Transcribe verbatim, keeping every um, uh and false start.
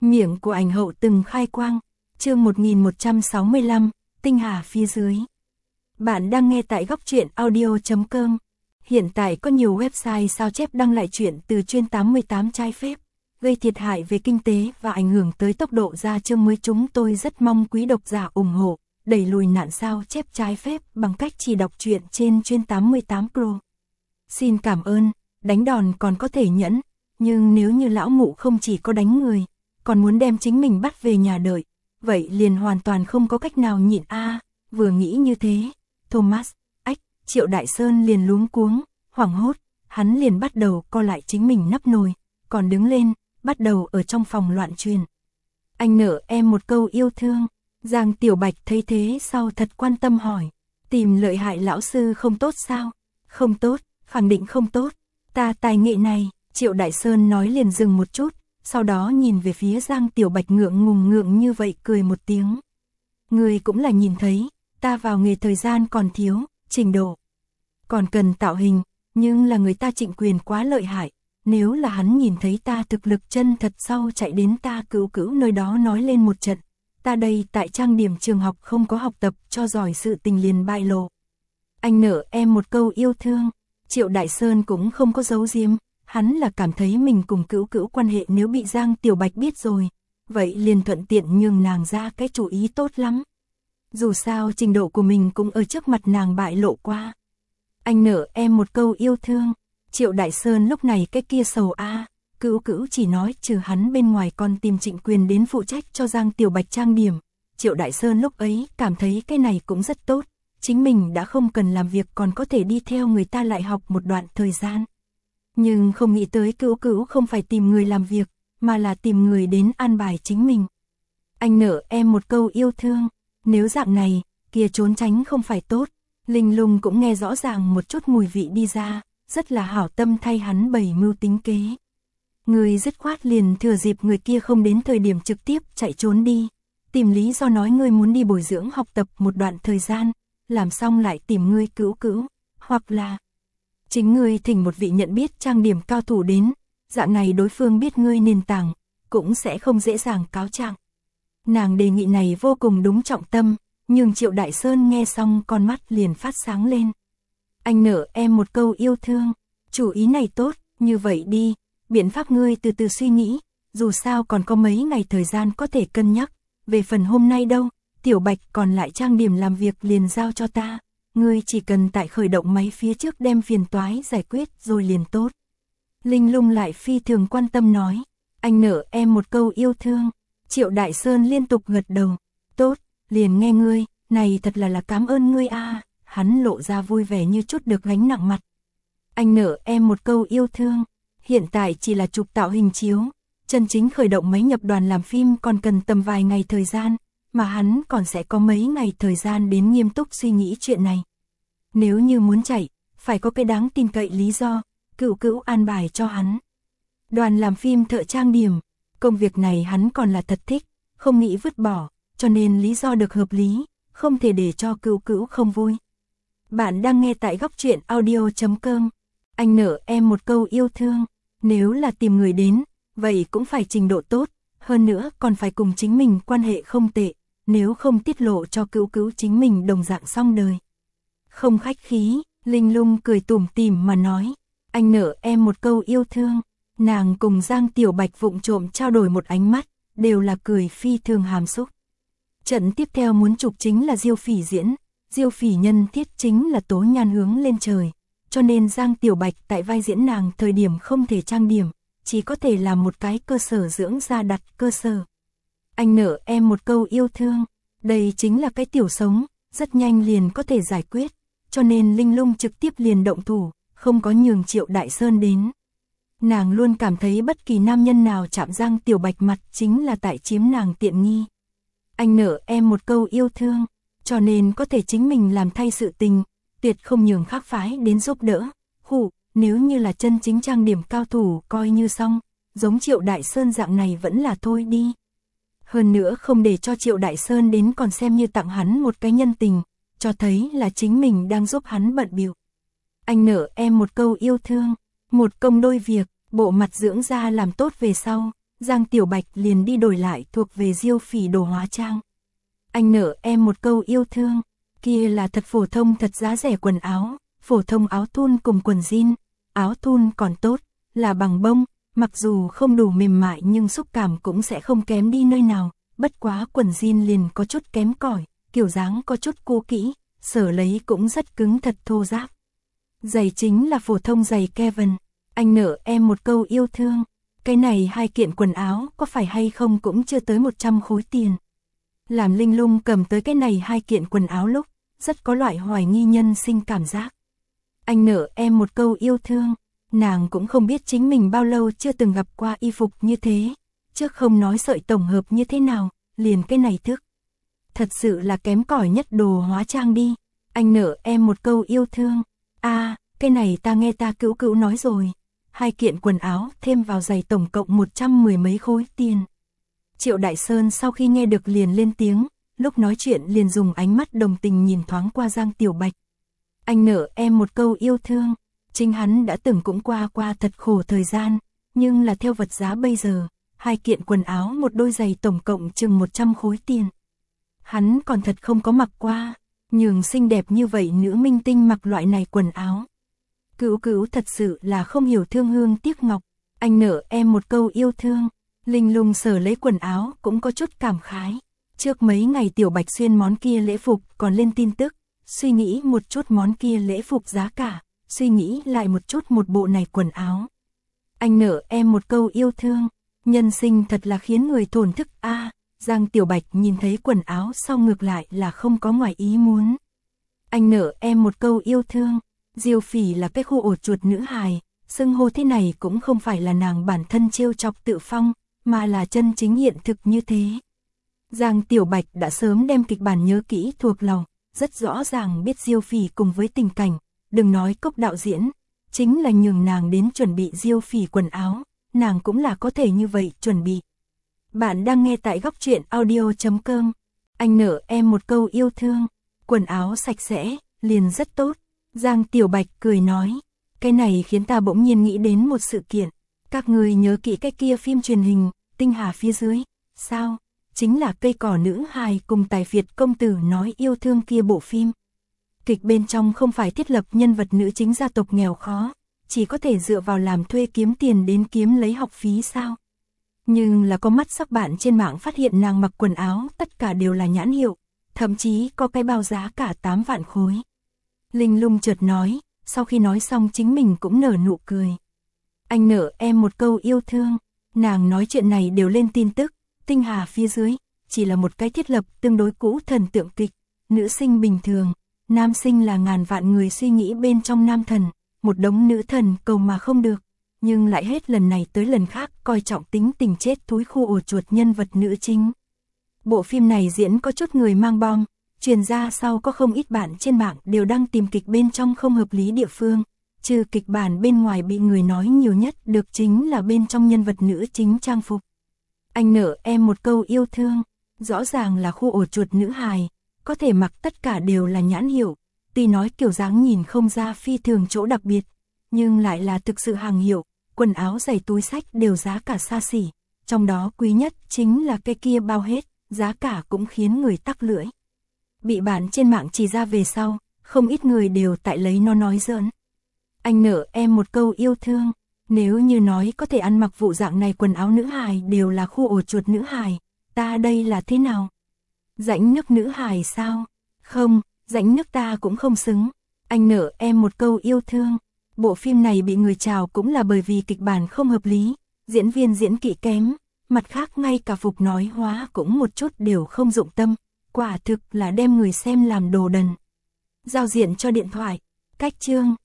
Miệng của ảnh hậu từng khai quang, chương một nghìn một trăm sáu mươi lăm, tinh hà phía dưới. Bạn đang nghe tại góc truyện audio chấm com. Hiện tại có nhiều website sao chép đăng lại chuyện từ chuyên tám mươi tám trái phép, gây thiệt hại về kinh tế và ảnh hưởng tới tốc độ ra chương mới. Chúng tôi rất mong quý độc giả ủng hộ, đẩy lùi nạn sao chép trái phép bằng cách chỉ đọc truyện trên chuyên tám mươi tám Pro. Xin cảm ơn, đánh đòn còn có thể nhẫn, nhưng nếu như lão mụ không chỉ có đánh người, còn muốn đem chính mình bắt về nhà đợi, vậy liền hoàn toàn không có cách nào nhịn a. À, vừa nghĩ như thế, Thomas, ách, Triệu Đại Sơn liền luống cuống, hoảng hốt, hắn liền bắt đầu co lại chính mình nắp nồi, còn đứng lên, bắt đầu ở trong phòng loạn truyền. Anh nợ em một câu yêu thương. Giang Tiểu Bạch thấy thế sau thật quan tâm hỏi, tìm lợi hại lão sư không tốt sao? Không tốt, khẳng định không tốt. Ta tài nghệ này, Triệu Đại Sơn nói liền dừng một chút, sau đó nhìn về phía Giang Tiểu Bạch ngượng ngùng ngượng như vậy cười một tiếng. Người cũng là nhìn thấy, ta vào nghề thời gian còn thiếu, trình độ còn cần tạo hình, nhưng là người ta Trịnh Quyền quá lợi hại, nếu là hắn nhìn thấy ta thực lực chân thật sau chạy đến ta Cửu Cửu nơi đó nói lên một trận, ta đây tại trang điểm trường học không có học tập cho giỏi sự tình liền bại lộ. Anh nợ em một câu yêu thương. Triệu Đại Sơn cũng không có giấu giếm, hắn là cảm thấy mình cùng Cửu Cửu quan hệ nếu bị Giang Tiểu Bạch biết rồi, vậy liền thuận tiện nhường nàng ra cái chủ ý tốt lắm. Dù sao trình độ của mình cũng ở trước mặt nàng bại lộ qua. Anh nợ em một câu yêu thương. Triệu Đại Sơn lúc này cái kia sầu a, à, Cửu Cửu chỉ nói trừ hắn bên ngoài còn tìm Trịnh Quyền đến phụ trách cho Giang Tiểu Bạch trang điểm. Triệu Đại Sơn lúc ấy cảm thấy cái này cũng rất tốt, chính mình đã không cần làm việc còn có thể đi theo người ta lại học một đoạn thời gian. Nhưng không nghĩ tới Cửu Cửu không phải tìm người làm việc, mà là tìm người đến an bài chính mình. Anh nợ em một câu yêu thương, nếu dạng này, kia trốn tránh không phải tốt. Linh Lung cũng nghe rõ ràng một chút mùi vị đi ra, rất là hảo tâm thay hắn bày mưu tính kế. Người dứt khoát liền thừa dịp người kia không đến thời điểm trực tiếp chạy trốn đi, tìm lý do nói ngươi muốn đi bồi dưỡng học tập một đoạn thời gian, làm xong lại tìm ngươi Cửu Cửu, hoặc là chính ngươi thỉnh một vị nhận biết trang điểm cao thủ đến, dạng này đối phương biết ngươi nền tảng, cũng sẽ không dễ dàng cáo trạng. Nàng đề nghị này vô cùng đúng trọng tâm, nhưng Triệu Đại Sơn nghe xong con mắt liền phát sáng lên. Anh nợ em một câu yêu thương, chủ ý này tốt, như vậy đi, biện pháp ngươi từ từ suy nghĩ, dù sao còn có mấy ngày thời gian có thể cân nhắc, về phần hôm nay đâu, Tiểu Bạch còn lại trang điểm làm việc liền giao cho ta, ngươi chỉ cần tại khởi động máy phía trước đem phiền toái giải quyết rồi liền tốt. Linh Lung lại phi thường quan tâm nói, anh nợ em một câu yêu thương. Triệu Đại Sơn liên tục gật đầu, tốt, liền nghe ngươi, này thật là là cảm ơn ngươi a. À. Hắn lộ ra vui vẻ như chút được gánh nặng mặt. Anh nợ em một câu yêu thương, hiện tại chỉ là chụp tạo hình chiếu, chân chính khởi động máy nhập đoàn làm phim còn cần tầm vài ngày thời gian, mà hắn còn sẽ có mấy ngày thời gian đến nghiêm túc suy nghĩ chuyện này. Nếu như muốn chạy, phải có cái đáng tin cậy lý do, Cửu Cửu an bài cho hắn. Đoàn làm phim thợ trang điểm, công việc này hắn còn là thật thích, không nghĩ vứt bỏ, cho nên lý do được hợp lý, không thể để cho Cửu Cửu không vui. Bạn đang nghe tại góc truyện audio chấm com. Anh nợ em một câu yêu thương, nếu là tìm người đến, vậy cũng phải trình độ tốt, hơn nữa còn phải cùng chính mình quan hệ không tệ, nếu không tiết lộ cho Cửu Cửu chính mình đồng dạng xong đời. Không khách khí, Linh Lung cười tủm tỉm mà nói, anh nợ em một câu yêu thương. Nàng cùng Giang Tiểu Bạch vụng trộm trao đổi một ánh mắt, đều là cười phi thường hàm xúc. Trận tiếp theo muốn chụp chính là Diêu Phỉ diễn, Diêu Phỉ nhân thiết chính là Tố Nhan hướng lên trời, cho nên Giang Tiểu Bạch tại vai diễn nàng thời điểm không thể trang điểm, chỉ có thể làm một cái cơ sở dưỡng da đặt cơ sở. Anh nợ em một câu yêu thương, đây chính là cái tiểu sống, rất nhanh liền có thể giải quyết, cho nên Linh Lung trực tiếp liền động thủ, không có nhường Triệu Đại Sơn đến. Nàng luôn cảm thấy bất kỳ nam nhân nào chạm Giang Tiểu Bạch mặt chính là tại chiếm nàng tiện nghi. Anh nợ em một câu yêu thương, cho nên có thể chính mình làm thay sự tình, tuyệt không nhường khác phái đến giúp đỡ. Hù, nếu như là chân chính trang điểm cao thủ coi như xong, giống Triệu Đại Sơn dạng này vẫn là thôi đi. Hơn nữa không để cho Triệu Đại Sơn đến còn xem như tặng hắn một cái nhân tình, cho thấy là chính mình đang giúp hắn bận bịu. Anh nợ em một câu yêu thương, một công đôi việc. Bộ mặt dưỡng da làm tốt về sau, Giang Tiểu Bạch liền đi đổi lại thuộc về Diêu Phỉ đồ hóa trang. Anh nợ em một câu yêu thương, kia là thật phổ thông thật giá rẻ quần áo, phổ thông áo thun cùng quần jean, áo thun còn tốt, là bằng bông, mặc dù không đủ mềm mại nhưng xúc cảm cũng sẽ không kém đi nơi nào, bất quá quần jean liền có chút kém cỏi, kiểu dáng có chút cũ kỹ, sở lấy cũng rất cứng thật thô ráp. Giày chính là phổ thông giày Kevin, anh nợ em một câu yêu thương, cái này hai kiện quần áo có phải hay không cũng chưa tới một trăm khối tiền. Làm Linh Lung cầm tới cái này hai kiện quần áo lúc, rất có loại hoài nghi nhân sinh cảm giác. Anh nợ em một câu yêu thương, nàng cũng không biết chính mình bao lâu chưa từng gặp qua y phục như thế, trước không nói sợi tổng hợp như thế nào, liền cái này thức. Thật sự là kém cỏi nhất đồ hóa trang đi, anh nợ em một câu yêu thương, a à, cái này ta nghe ta cữu cữu nói rồi, hai kiện quần áo thêm vào giày tổng cộng một trăm mười mấy khối tiền. Triệu Đại Sơn sau khi nghe được liền lên tiếng, lúc nói chuyện liền dùng ánh mắt đồng tình nhìn thoáng qua Giang Tiểu Bạch. Anh nợ em một câu yêu thương, chính hắn đã từng cũng qua qua thật khổ thời gian, nhưng là theo vật giá bây giờ, hai kiện quần áo một đôi giày tổng cộng chừng một trăm khối tiền. Hắn còn thật không có mặc qua, nhường xinh đẹp như vậy nữ minh tinh mặc loại này quần áo. Cữu cữu thật sự là không hiểu thương hương tiếc ngọc, anh nợ em một câu yêu thương. Linh Lung sở lấy quần áo cũng có chút cảm khái. Trước mấy ngày Tiểu Bạch xuyên món kia lễ phục còn lên tin tức, suy nghĩ một chút món kia lễ phục giá cả, suy nghĩ lại một chút một bộ này quần áo. Anh nợ em một câu yêu thương, nhân sinh thật là khiến người thổn thức a. À, Giang Tiểu Bạch nhìn thấy quần áo sau ngược lại là không có ngoài ý muốn. Anh nợ em một câu yêu thương, Diêu Phỉ là cái khu ổ chuột nữ hài, xưng hô thế này cũng không phải là nàng bản thân trêu chọc tự phong, mà là chân chính hiện thực như thế. Giang Tiểu Bạch đã sớm đem kịch bản nhớ kỹ thuộc lòng, rất rõ ràng biết Diêu Phỉ cùng với tình cảnh, đừng nói Cốc đạo diễn, chính là nhường nàng đến chuẩn bị Diêu Phỉ quần áo, nàng cũng là có thể như vậy chuẩn bị. Bạn đang nghe tại góc truyện audio chấm com, anh nợ em một câu yêu thương, quần áo sạch sẽ, liền rất tốt. Giang Tiểu Bạch cười nói, cái này khiến ta bỗng nhiên nghĩ đến một sự kiện. Các người nhớ kỹ cái kia phim truyền hình, Tinh Hà phía dưới, sao? Chính là cây cỏ nữ hài cùng tài phiệt công tử nói yêu thương kia bộ phim. Kịch bên trong không phải thiết lập nhân vật nữ chính gia tộc nghèo khó, chỉ có thể dựa vào làm thuê kiếm tiền đến kiếm lấy học phí sao? Nhưng là có mắt sắc bạn trên mạng phát hiện nàng mặc quần áo tất cả đều là nhãn hiệu, thậm chí có cái bao giá cả tám vạn khối. Linh Lung chợt nói, sau khi nói xong chính mình cũng nở nụ cười. Anh nợ em một câu yêu thương, nàng nói chuyện này đều lên tin tức, Tinh Hà phía dưới, chỉ là một cái thiết lập tương đối cũ thần tượng kịch, nữ sinh bình thường, nam sinh là ngàn vạn người suy nghĩ bên trong nam thần, một đống nữ thần cầu mà không được, nhưng lại hết lần này tới lần khác coi trọng tính tình chết thúi khu ổ chuột nhân vật nữ chính. Bộ phim này diễn có chút người mang bom, truyền ra sau có không ít bạn trên mạng đều đang tìm kịch bên trong không hợp lý địa phương. Trừ kịch bản bên ngoài bị người nói nhiều nhất được chính là bên trong nhân vật nữ chính trang phục. Anh nợ em một câu yêu thương, rõ ràng là khu ổ chuột nữ hài, có thể mặc tất cả đều là nhãn hiệu, tuy nói kiểu dáng nhìn không ra phi thường chỗ đặc biệt, nhưng lại là thực sự hàng hiệu, quần áo giày túi xách đều giá cả xa xỉ, trong đó quý nhất chính là cái kia bao hết, giá cả cũng khiến người tắc lưỡi. Bị bạn trên mạng chỉ ra về sau, không ít người đều tại lấy nó nói giỡn. Anh nợ em một câu yêu thương, nếu như nói có thể ăn mặc vụ dạng này quần áo nữ hài đều là khu ổ chuột nữ hài, ta đây là thế nào? Rãnh nước nữ hài sao? Không, rãnh nước ta cũng không xứng. Anh nợ em một câu yêu thương, bộ phim này bị người chào cũng là bởi vì kịch bản không hợp lý, diễn viên diễn kỹ kém, mặt khác ngay cả phục nói hóa cũng một chút đều không dụng tâm, quả thực là đem người xem làm đồ đần. Giao diện cho điện thoại, cách chương.